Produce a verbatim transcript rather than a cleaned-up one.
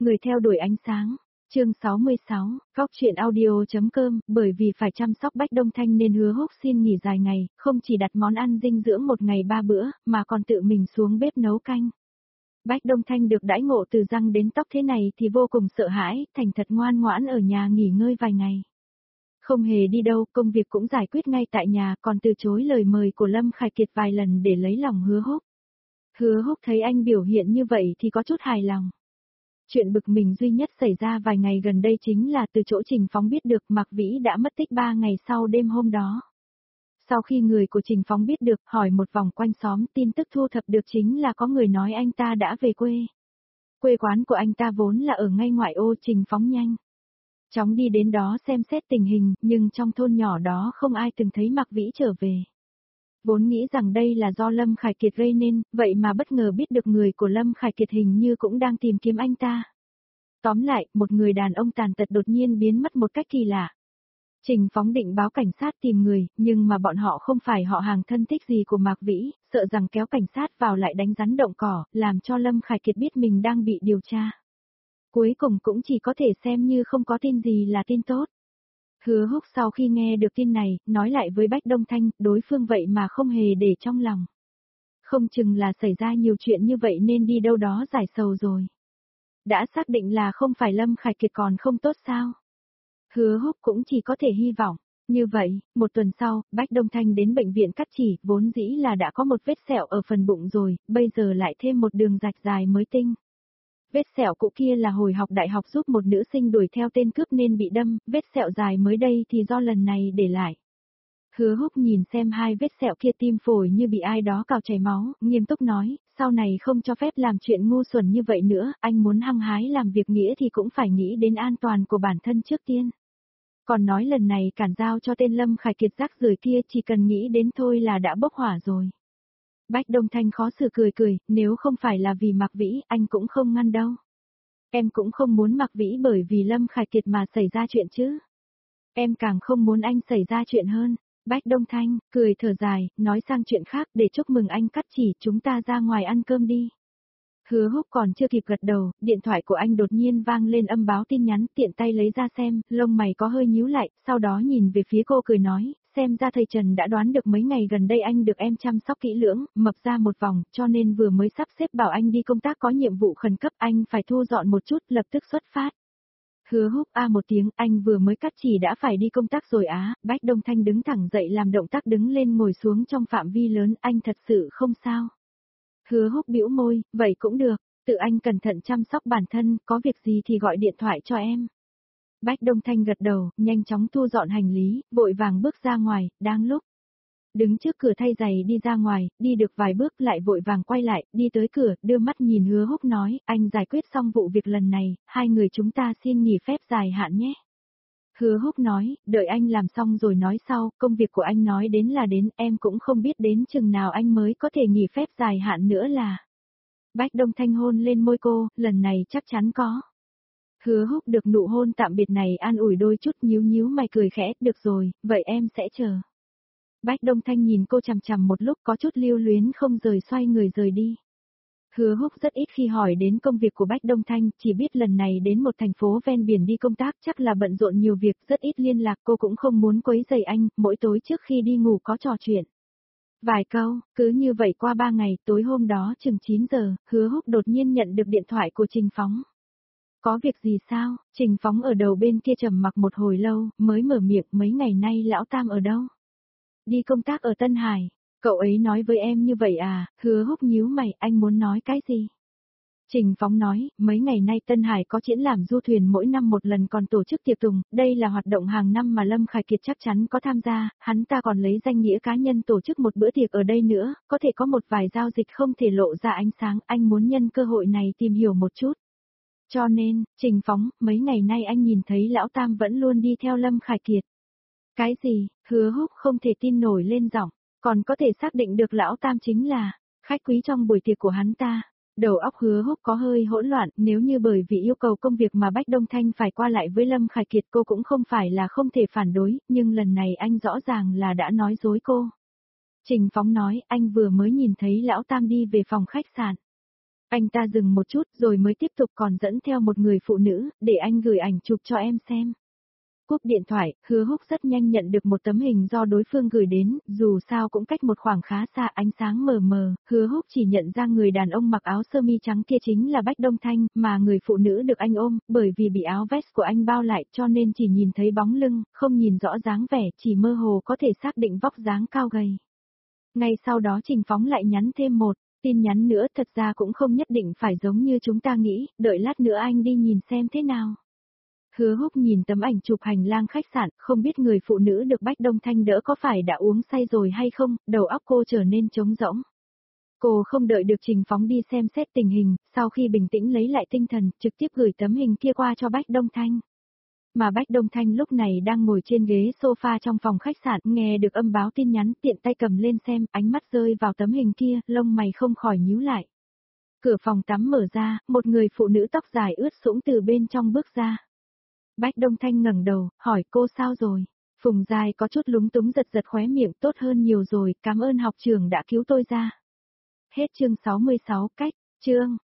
Người theo đuổi ánh sáng. Chương sáu mươi sáu, Góc truyện audio.com, bởi vì phải chăm sóc Bách Đông Thanh nên Hứa Húc xin nghỉ dài ngày, không chỉ đặt món ăn dinh dưỡng một ngày ba bữa, mà còn tự mình xuống bếp nấu canh. Bách Đông Thanh được đãi ngộ từ răng đến tóc thế này thì vô cùng sợ hãi, thành thật ngoan ngoãn ở nhà nghỉ ngơi vài ngày. Không hề đi đâu, công việc cũng giải quyết ngay tại nhà, còn từ chối lời mời của Lâm Khải Kiệt vài lần để lấy lòng Hứa Húc. Hứa Húc thấy anh biểu hiện như vậy thì có chút hài lòng. Chuyện bực mình duy nhất xảy ra vài ngày gần đây chính là từ chỗ Trình Phóng biết được Mạc Vĩ đã mất tích ba ngày sau đêm hôm đó. Sau khi người của Trình Phóng biết được, hỏi một vòng quanh xóm, tin tức thu thập được chính là có người nói anh ta đã về quê. Quê quán của anh ta vốn là ở ngay ngoại ô. Trình Phóng nhanh chóng đi đến đó xem xét tình hình, nhưng trong thôn nhỏ đó không ai từng thấy Mạc Vĩ trở về. Vốn nghĩ rằng đây là do Lâm Khải Kiệt gây nên, vậy mà bất ngờ biết được người của Lâm Khải Kiệt hình như cũng đang tìm kiếm anh ta. Tóm lại, một người đàn ông tàn tật đột nhiên biến mất một cách kỳ lạ. Trình Phóng định báo cảnh sát tìm người, nhưng mà bọn họ không phải họ hàng thân thích gì của Mạc Vĩ, sợ rằng kéo cảnh sát vào lại đánh rắn động cỏ, làm cho Lâm Khải Kiệt biết mình đang bị điều tra. Cuối cùng cũng chỉ có thể xem như không có tin gì là tin tốt. Hứa Húc sau khi nghe được tin này, nói lại với Bách Đông Thanh, đối phương vậy mà không hề để trong lòng. Không chừng là xảy ra nhiều chuyện như vậy nên đi đâu đó giải sầu rồi. Đã xác định là không phải Lâm Khải Kiệt còn không tốt sao? Hứa Húc cũng chỉ có thể hy vọng. Như vậy, một tuần sau, Bách Đông Thanh đến bệnh viện cắt chỉ, vốn dĩ là đã có một vết sẹo ở phần bụng rồi, bây giờ lại thêm một đường rạch dài mới tinh. Vết sẹo cũ kia là hồi học đại học giúp một nữ sinh đuổi theo tên cướp nên bị đâm, vết sẹo dài mới đây thì do lần này để lại. Hứa Húc nhìn xem hai vết sẹo kia tim phổi như bị ai đó cào chảy máu, nghiêm túc nói, sau này không cho phép làm chuyện ngu xuẩn như vậy nữa, anh muốn hăng hái làm việc nghĩa thì cũng phải nghĩ đến an toàn của bản thân trước tiên. Còn nói lần này cản giao cho tên Lâm Khải Kiệt rác rưởi kia chỉ cần nghĩ đến thôi là đã bốc hỏa rồi. Bách Đông Thanh khó xử cười cười, nếu không phải là vì Mạc Vĩ, anh cũng không ngăn đâu. Em cũng không muốn Mạc Vĩ bởi vì Lâm Khải Kiệt mà xảy ra chuyện chứ. Em càng không muốn anh xảy ra chuyện hơn. Bách Đông Thanh, cười thở dài, nói sang chuyện khác để chúc mừng anh cắt chỉ, chúng ta ra ngoài ăn cơm đi. Hứa Húc còn chưa kịp gật đầu, điện thoại của anh đột nhiên vang lên âm báo tin nhắn, tiện tay lấy ra xem, lông mày có hơi nhíu lại, sau đó nhìn về phía cô cười nói, xem ra thầy Trần đã đoán được mấy ngày gần đây anh được em chăm sóc kỹ lưỡng, mập ra một vòng, cho nên vừa mới sắp xếp bảo anh đi công tác có nhiệm vụ khẩn cấp, anh phải thu dọn một chút, lập tức xuất phát. Hứa Húc a một tiếng, anh vừa mới cắt chỉ đã phải đi công tác rồi á. Bách Đông Thanh đứng thẳng dậy làm động tác đứng lên ngồi xuống trong phạm vi lớn, anh thật sự không sao. Hứa Húc bĩu môi, vậy cũng được, tự anh cẩn thận chăm sóc bản thân, có việc gì thì gọi điện thoại cho em. Bách Đông Thanh gật đầu, nhanh chóng thu dọn hành lý, vội vàng bước ra ngoài, đang lúc đứng trước cửa thay giày đi ra ngoài, đi được vài bước lại vội vàng quay lại, đi tới cửa, đưa mắt nhìn Hứa Húc nói, anh giải quyết xong vụ việc lần này, hai người chúng ta xin nghỉ phép dài hạn nhé. Hứa Húc nói, đợi anh làm xong rồi nói sau, công việc của anh nói đến là đến, em cũng không biết đến chừng nào anh mới có thể nghỉ phép dài hạn nữa là. Bách Đông Thanh hôn lên môi cô, lần này chắc chắn có. Hứa Húc được nụ hôn tạm biệt này an ủi đôi chút, nhíu nhíu mày cười khẽ, được rồi, vậy em sẽ chờ. Bách Đông Thanh nhìn cô chằm chằm một lúc có chút lưu luyến không rời xoay người rời đi. Hứa Húc rất ít khi hỏi đến công việc của Bách Đông Thanh, chỉ biết lần này đến một thành phố ven biển đi công tác chắc là bận rộn nhiều việc, rất ít liên lạc, cô cũng không muốn quấy rầy anh, mỗi tối trước khi đi ngủ có trò chuyện. Vài câu, cứ như vậy qua ba ngày, tối hôm đó chừng chín giờ, Hứa Húc đột nhiên nhận được điện thoại của Trình Phóng. Có việc gì sao? Trình Phóng ở đầu bên kia trầm mặc một hồi lâu, mới mở miệng, mấy ngày nay lão Tam ở đâu? Đi công tác ở Tân Hải. Cậu ấy nói với em như vậy à? Hứa Húc nhíu mày, anh muốn nói cái gì? Trình Phóng nói, mấy ngày nay Tân Hải có triển lãm du thuyền mỗi năm một lần còn tổ chức tiệc tùng, đây là hoạt động hàng năm mà Lâm Khải Kiệt chắc chắn có tham gia, hắn ta còn lấy danh nghĩa cá nhân tổ chức một bữa tiệc ở đây nữa, có thể có một vài giao dịch không thể lộ ra ánh sáng, anh muốn nhân cơ hội này tìm hiểu một chút. Cho nên, Trình Phóng, mấy ngày nay anh nhìn thấy lão Tam vẫn luôn đi theo Lâm Khải Kiệt. Cái gì? Hứa Húc không thể tin nổi lên giọng, còn có thể xác định được lão Tam chính là khách quý trong buổi tiệc của hắn ta. Đầu óc Hứa Húc có hơi hỗn loạn, nếu như bởi vì yêu cầu công việc mà Bách Đông Thanh phải qua lại với Lâm Khải Kiệt cô cũng không phải là không thể phản đối, nhưng lần này anh rõ ràng là đã nói dối cô. Trình Phóng nói, anh vừa mới nhìn thấy lão Tam đi về phòng khách sạn. Anh ta dừng một chút rồi mới tiếp tục còn dẫn theo một người phụ nữ, để anh gửi ảnh chụp cho em xem. Cúp điện thoại, Hứa Húc rất nhanh nhận được một tấm hình do đối phương gửi đến, dù sao cũng cách một khoảng khá xa, ánh sáng mờ mờ, Hứa Húc chỉ nhận ra người đàn ông mặc áo sơ mi trắng kia chính là Bách Đông Thanh, mà người phụ nữ được anh ôm, bởi vì bị áo vest của anh bao lại cho nên chỉ nhìn thấy bóng lưng, không nhìn rõ dáng vẻ, chỉ mơ hồ có thể xác định vóc dáng cao gầy. Ngay sau đó Trình Phóng lại nhắn thêm một tin nhắn nữa, thật ra cũng không nhất định phải giống như chúng ta nghĩ, đợi lát nữa anh đi nhìn xem thế nào. Hứa Húc nhìn tấm ảnh chụp hành lang khách sạn, không biết người phụ nữ được Bách Đông Thanh đỡ có phải đã uống say rồi hay không, đầu óc cô trở nên trống rỗng. Cô không đợi được Trình Phóng đi xem xét tình hình, sau khi bình tĩnh lấy lại tinh thần, trực tiếp gửi tấm hình kia qua cho Bách Đông Thanh. Mà Bách Đông Thanh lúc này đang ngồi trên ghế sofa trong phòng khách sạn, nghe được âm báo tin nhắn, tiện tay cầm lên xem, ánh mắt rơi vào tấm hình kia, lông mày không khỏi nhíu lại. Cửa phòng tắm mở ra, một người phụ nữ tóc dài ướt sũng từ bên trong bước ra. Bách Đông Thanh ngẩng đầu, hỏi cô sao rồi? Phùng Giai có chút lúng túng giật giật khóe miệng, tốt hơn nhiều rồi, cảm ơn học trưởng đã cứu tôi ra. Hết chương sáu mươi sáu, cách, chương